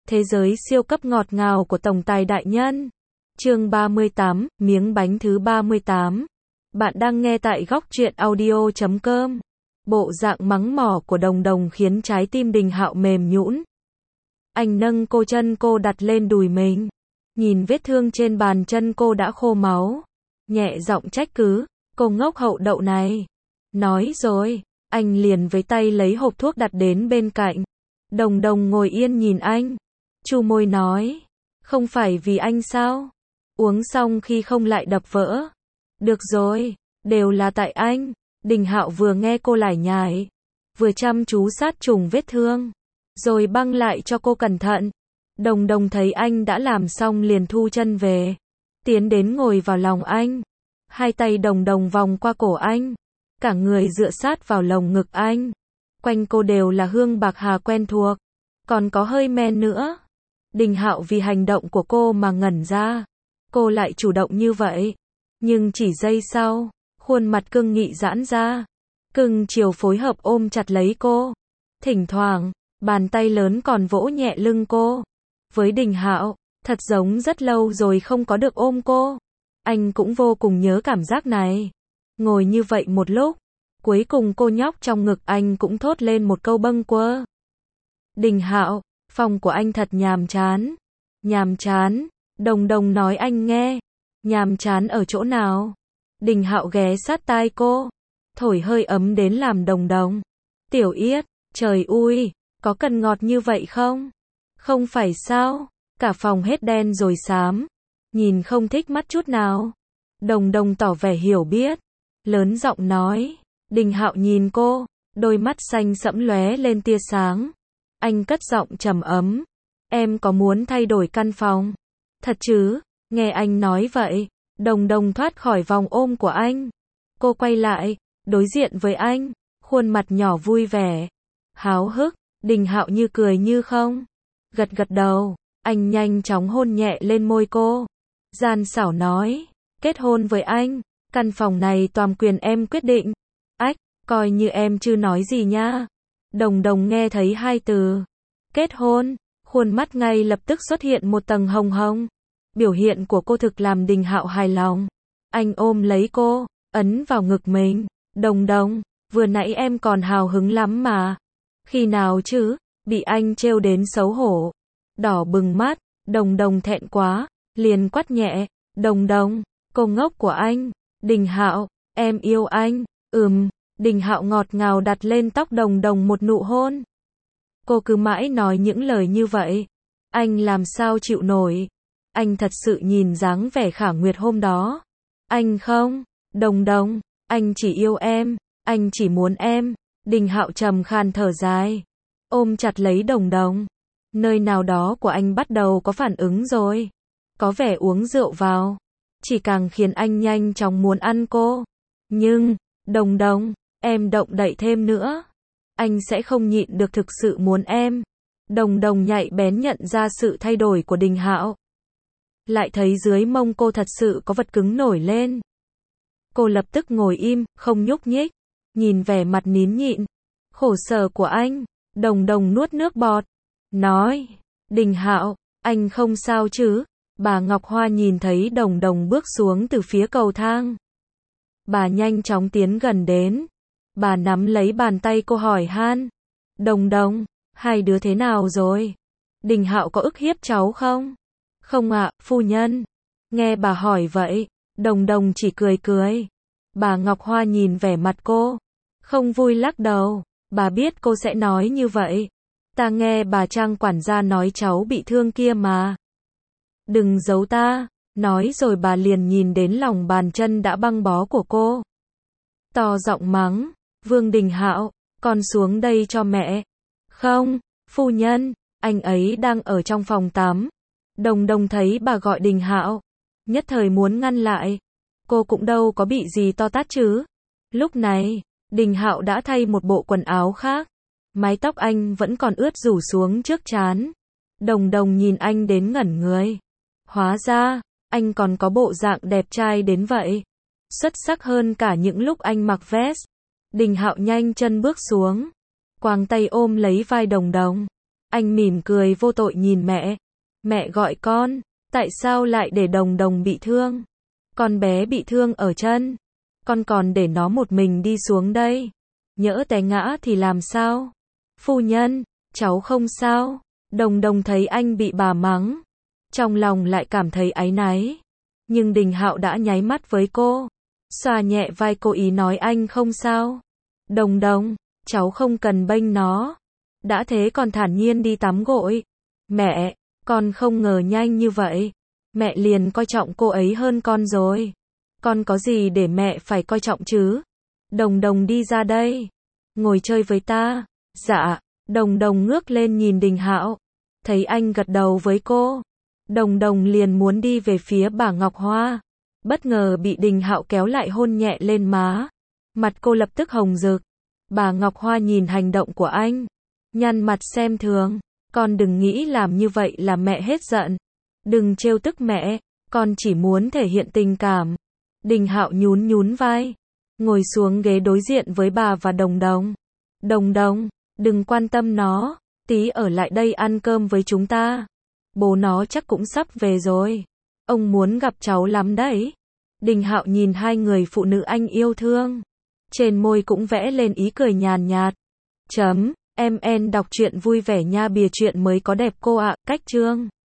Thế giới siêu cấp ngọt ngào của tổng tài đại nhân. Chương 38, miếng bánh thứ 38. Bạn đang nghe tại góc truyện audio.com. Bộ dạng mắng mỏ của Đồng Đồng khiến trái tim Đình Hạo mềm nhũn. Anh nâng chân cô đặt lên đùi mình. Nhìn vết thương trên bàn chân cô đã khô máu. Nhẹ giọng trách cứ, cô ngốc hậu đậu này. Nói rồi, anh liền với tay lấy hộp thuốc đặt đến bên cạnh. Đồng Đồng ngồi yên nhìn anh. Chu môi nói, không phải vì anh sao? Uống xong khi không lại đập vỡ. Được rồi, đều là tại anh. Đình Hạo vừa nghe cô lải nhải, vừa chăm chú sát trùng vết thương, rồi băng lại cho cô cẩn thận. Đồng Đồng thấy anh đã làm xong liền thu chân về, tiến đến ngồi vào lòng anh. Hai tay Đồng Đồng vòng qua cổ anh, cả người dựa sát vào lồng ngực anh. Quanh cô đều là hương bạc hà quen thuộc, còn có hơi men nữa. Đình Hạo vì hành động của cô mà ngẩn ra. Cô lại chủ động như vậy. Nhưng chỉ giây sau, khuôn mặt cưng nghị giãn ra. Cưng chiều phối hợp ôm chặt lấy cô. Thỉnh thoảng, bàn tay lớn còn vỗ nhẹ lưng cô. Với Đình Hạo, thật giống rất lâu rồi không có được ôm cô. Anh cũng vô cùng nhớ cảm giác này. Ngồi như vậy một lúc, cuối cùng cô nhóc trong ngực anh cũng thốt lên một câu bâng quơ. Đình Hạo, phòng của anh thật nhàm chán. Nhàm chán? Đồng Đồng nói anh nghe. Nhàm chán ở chỗ nào? Đình Hạo ghé sát tai cô, thổi hơi ấm đến làm Đồng Đồng. Tiểu Yết, trời ui, có cần ngọt như vậy không? Không phải sao? Cả phòng hết đen rồi xám. Nhìn không thích mắt chút nào. Đồng Đồng tỏ vẻ hiểu biết, lớn giọng nói. Đình Hạo nhìn cô, đôi mắt xanh sẫm lóe lên tia sáng. Anh cất giọng trầm ấm. Em có muốn thay đổi căn phòng? Thật chứ? Nghe anh nói vậy, Đồng Đồng thoát khỏi vòng ôm của anh. Cô quay lại, đối diện với anh, khuôn mặt nhỏ vui vẻ, háo hức. Đình Hạo như cười như không. Gật gật đầu, anh nhanh chóng hôn nhẹ lên môi cô. Gian xảo nói, kết hôn với anh, căn phòng này toàn quyền em quyết định. Ách, coi như em chưa nói gì nha. Đồng Đồng nghe thấy hai từ kết hôn, khuôn mắt ngay lập tức xuất hiện một tầng hồng hồng. Biểu hiện của cô thực làm Đình Hạo hài lòng. Anh ôm lấy cô, ấn vào ngực mình. Đồng Đồng, vừa nãy em còn hào hứng lắm mà. Khi nào chứ? Bị anh trêu đến xấu hổ. Đỏ bừng mắt, Đồng Đồng thẹn quá, liền quát nhẹ. Đồng Đồng, cô ngốc của anh. Đình Hạo, em yêu anh. Đình Hạo ngọt ngào đặt lên tóc Đồng Đồng một nụ hôn. Cô cứ mãi nói những lời như vậy. Anh làm sao chịu nổi. Anh thật sự nhìn dáng vẻ Khả Nguyệt hôm đó. Anh không, Đồng Đồng, anh chỉ yêu em, anh chỉ muốn em. Đình Hạo trầm khan thở dài, ôm chặt lấy Đồng Đồng. Nơi nào đó của anh bắt đầu có phản ứng rồi. Có vẻ uống rượu vào, chỉ càng khiến anh nhanh chóng muốn ăn cô. Nhưng, Đồng Đồng, em động đậy thêm nữa, anh sẽ không nhịn được thực sự muốn em. Đồng Đồng nhạy bén nhận ra sự thay đổi của Đình Hạo. Lại thấy dưới mông cô thật sự có vật cứng nổi lên. Cô lập tức ngồi im, không nhúc nhích. Nhìn vẻ mặt nín nhịn, khổ sở của anh. Đồng Đồng nuốt nước bọt, nói, Đình Hạo, anh không sao chứ? Bà Ngọc Hoa nhìn thấy Đồng Đồng bước xuống từ phía cầu thang. Bà nhanh chóng tiến gần đến. Bà nắm lấy bàn tay cô hỏi han. Đồng Đồng, hai đứa thế nào rồi? Đình Hạo có ức hiếp cháu không? Không ạ, phu nhân. Nghe bà hỏi vậy, Đồng Đồng chỉ cười cười. Bà Ngọc Hoa nhìn vẻ mặt cô, không vui lắc đầu. Bà biết cô sẽ nói như vậy. Ta nghe bà Trang quản gia nói cháu bị thương kia mà. Đừng giấu ta. Nói rồi bà liền nhìn đến lòng bàn chân đã băng bó của cô. To giọng mắng, Vương Đình Hạo, con xuống đây cho mẹ. Không, phu nhân, anh ấy đang ở trong phòng tắm. Đồng Đồng thấy bà gọi Đình Hạo, nhất thời muốn ngăn lại. Cô cũng đâu có bị gì to tát chứ. Lúc này, Đình Hạo đã thay một bộ quần áo khác. Mái tóc anh vẫn còn ướt rủ xuống trước trán. Đồng Đồng nhìn anh đến ngẩn người. Hóa ra, anh còn có bộ dạng đẹp trai đến vậy. Xuất sắc hơn cả những lúc anh mặc vest. Đình Hạo nhanh chân bước xuống, quàng tay ôm lấy vai Đồng Đồng. Anh mỉm cười vô tội nhìn mẹ. Mẹ gọi con, tại sao lại để Đồng Đồng bị thương? Con bé bị thương ở chân. Con còn để nó một mình đi xuống đây. Nhỡ té ngã thì làm sao? Phu nhân, cháu không sao. Đồng Đồng thấy anh bị bà mắng. Trong lòng lại cảm thấy áy náy. Nhưng Đình Hạo đã nháy mắt với cô. Xoa nhẹ vai cô ý nói anh không sao. Đồng Đồng, cháu không cần bênh nó. Đã thế còn thản nhiên đi tắm gội. Mẹ, con không ngờ nhanh như vậy. Mẹ liền coi trọng cô ấy hơn con rồi. Con có gì để mẹ phải coi trọng chứ? Đồng Đồng đi ra đây. Ngồi chơi với ta. Dạ. Đồng Đồng ngước lên nhìn Đình Hạo. Thấy anh gật đầu với cô. Đồng Đồng liền muốn đi về phía bà Ngọc Hoa. Bất ngờ bị Đình Hạo kéo lại hôn nhẹ lên má. Mặt cô lập tức hồng rực. Bà Ngọc Hoa nhìn hành động của anh. Nhăn mặt xem thường. Con đừng nghĩ làm như vậy là mẹ hết giận. Đừng trêu tức mẹ. Con chỉ muốn thể hiện tình cảm. Đình Hạo nhún nhún vai. Ngồi xuống ghế đối diện với bà và Đồng Đồng. Đồng Đồng, đừng quan tâm nó. Tí ở lại đây ăn cơm với chúng ta. Bố nó chắc cũng sắp về rồi. Ông muốn gặp cháu lắm đấy. Đình Hạo nhìn hai người phụ nữ anh yêu thương. Trên môi cũng vẽ lên ý cười nhàn nhạt. Chấm, em đọc truyện vui vẻ nha, bìa truyện mới có đẹp cô ạ. Cách chương